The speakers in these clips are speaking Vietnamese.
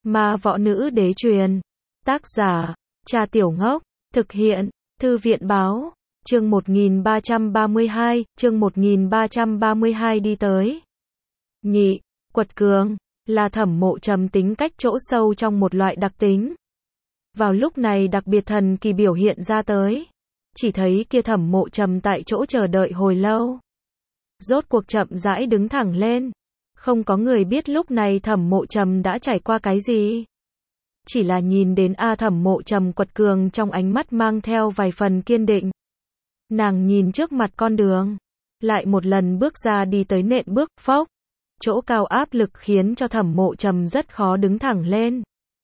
Ma võ nữ đế truyền. Tác giả, Trà Tiểu Ngốc. Thực hiện, Thư viện báo. Chương 1332, chương 1332 đi tới. Nhị, quật cường, là Thẩm Mộ Trầm tính cách chỗ sâu trong một loại đặc tính. Vào lúc này đặc biệt thần kỳ biểu hiện ra tới. Chỉ thấy kia Thẩm Mộ Trầm tại chỗ chờ đợi hồi lâu. Rốt cuộc chậm rãi đứng thẳng lên. Không có người biết lúc này Thẩm Mộ Trầm đã trải qua cái gì. Chỉ là nhìn đến Thẩm Mộ Trầm quật cường trong ánh mắt mang theo vài phần kiên định. Nàng nhìn trước mặt con đường. Lại một lần bước ra đi tới nện bước, phốc. Chỗ cao áp lực khiến cho Thẩm Mộ Trầm rất khó đứng thẳng lên.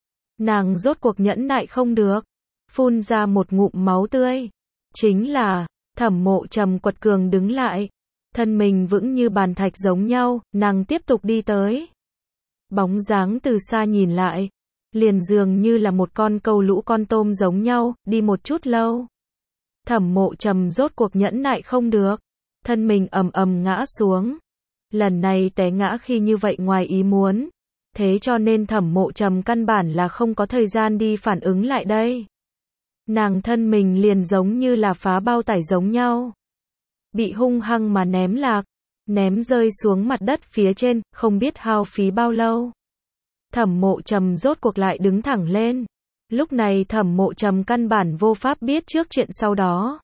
Nàng rốt cuộc nhẫn nại không được. Phun ra một ngụm máu tươi. Chính là, Thẩm Mộ Trầm quật cường đứng lại. Thân mình vững như bàn thạch giống nhau, nàng tiếp tục đi tới. Bóng dáng từ xa nhìn lại. Liền dường như là một con câu lũ con tôm giống nhau, đi một chút lâu. Thẩm Mộ Trầm rốt cuộc nhẫn nại không được. Thân mình ầm ầm ngã xuống. Lần này té ngã khi như vậy ngoài ý muốn. Thế cho nên Thẩm Mộ Trầm căn bản là không có thời gian đi phản ứng lại đây. Nàng thân mình liền giống như là phá bao tải giống nhau. Bị hung hăng mà ném lạc. Ném rơi xuống mặt đất phía trên, không biết hao phí bao lâu. Thẩm Mộ Trầm rốt cuộc lại đứng thẳng lên. Lúc này Thẩm Mộ Trầm căn bản vô pháp biết trước chuyện sau đó.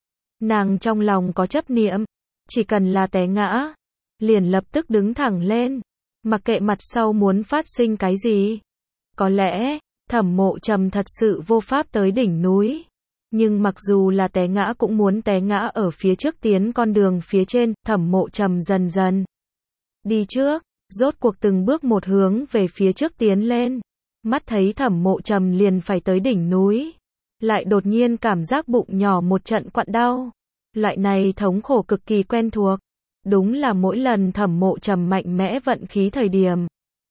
Nàng trong lòng có chấp niệm. Chỉ cần là té ngã. Liền lập tức đứng thẳng lên. Mặc kệ mặt sau muốn phát sinh cái gì. Có lẽ, Thẩm Mộ Trầm thật sự vô pháp tới đỉnh núi. Nhưng mặc dù là té ngã cũng muốn té ngã ở phía trước tiến con đường phía trên. Thẩm Mộ Trầm dần dần đi trước. Rốt cuộc từng bước một hướng về phía trước tiến lên. Mắt thấy Thẩm Mộ Trầm liền phải tới đỉnh núi. Lại đột nhiên cảm giác bụng nhỏ một trận quặn đau. Loại này thống khổ cực kỳ quen thuộc. Đúng là mỗi lần Thẩm Mộ Trầm mạnh mẽ vận khí thời điểm.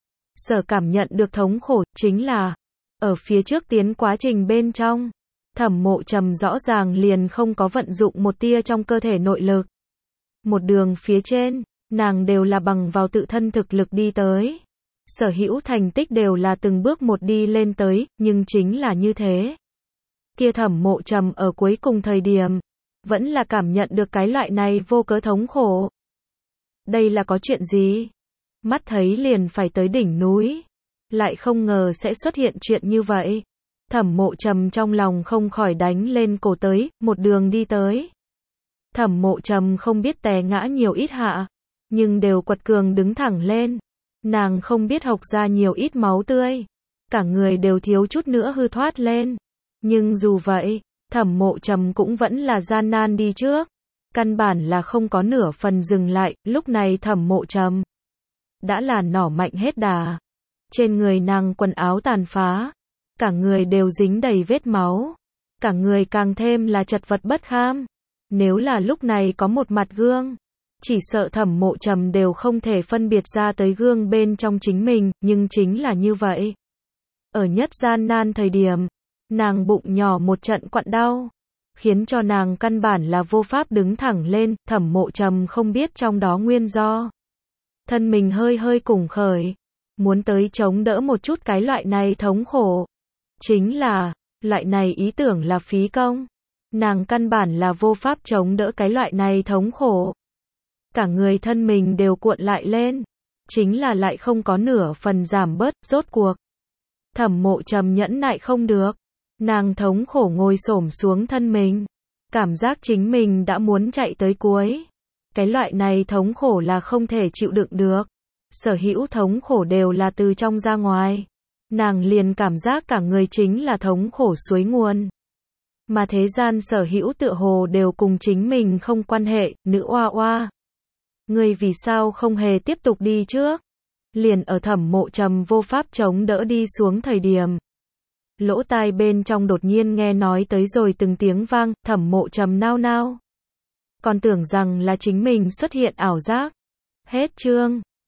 Sở cảm nhận được thống khổ, chính là ở phía trước tiến quá trình bên trong. Thẩm Mộ Trầm rõ ràng liền không có vận dụng một tia trong cơ thể nội lực. Một đường phía trên, nàng đều là bằng vào tự thân thực lực đi tới. Sở hữu thành tích đều là từng bước một đi lên tới, nhưng chính là như thế. Kia Thẩm Mộ Trầm ở cuối cùng thời điểm, vẫn là cảm nhận được cái loại này vô cớ thống khổ. Đây là có chuyện gì? Mắt thấy liền phải tới đỉnh núi. Lại không ngờ sẽ xuất hiện chuyện như vậy. Thẩm Mộ Trầm trong lòng không khỏi đánh lên cổ tới, một đường đi tới. Thẩm Mộ Trầm không biết té ngã nhiều ít hạ. Nhưng đều quật cường đứng thẳng lên. Nàng không biết hộc ra nhiều ít máu tươi. Cả người đều thiếu chút nữa hư thoát lên. Nhưng dù vậy, Thẩm Mộ Trầm cũng vẫn là gian nan đi trước. Căn bản là không có nửa phần dừng lại. Lúc này Thẩm Mộ Trầm đã là nỏ mạnh hết đà. Trên người nàng quần áo tàn phá. Cả người đều dính đầy vết máu. Cả người càng thêm là chật vật bất kham. Nếu là lúc này có một mặt gương, chỉ sợ Thẩm Mộ Trầm đều không thể phân biệt ra tới gương bên trong chính mình, nhưng chính là như vậy. Ở nhất gian nan thời điểm, nàng bụng nhỏ một trận quặn đau, khiến cho nàng căn bản là vô pháp đứng thẳng lên. Thẩm Mộ Trầm không biết trong đó nguyên do. Thân mình hơi hơi củng khởi, muốn tới chống đỡ một chút cái loại này thống khổ. Chính là, loại này ý tưởng là phí công. Nàng căn bản là vô pháp chống đỡ cái loại này thống khổ. Cả người thân mình đều cuộn lại lên. Chính là lại không có nửa phần giảm bớt, rốt cuộc. Thẩm Mộ Trầm nhẫn nại không được. Nàng thống khổ ngồi xổm xuống thân mình. Cảm giác chính mình đã muốn chạy tới cuối. Cái loại này thống khổ là không thể chịu đựng được. Sở hữu thống khổ đều là từ trong ra ngoài. Nàng liền cảm giác cả người chính là thống khổ suối nguồn. Mà thế gian sở hữu tựa hồ đều cùng chính mình không quan hệ. Nữ oa oa, ngươi vì sao không hề tiếp tục đi trước? Liền ở Thẩm Mộ Trầm vô pháp chống đỡ đi xuống thời điểm. Lỗ tai bên trong đột nhiên nghe nói tới rồi từng tiếng vang. Thẩm Mộ Trầm nao nao. Còn tưởng rằng là chính mình xuất hiện ảo giác. Hết chương.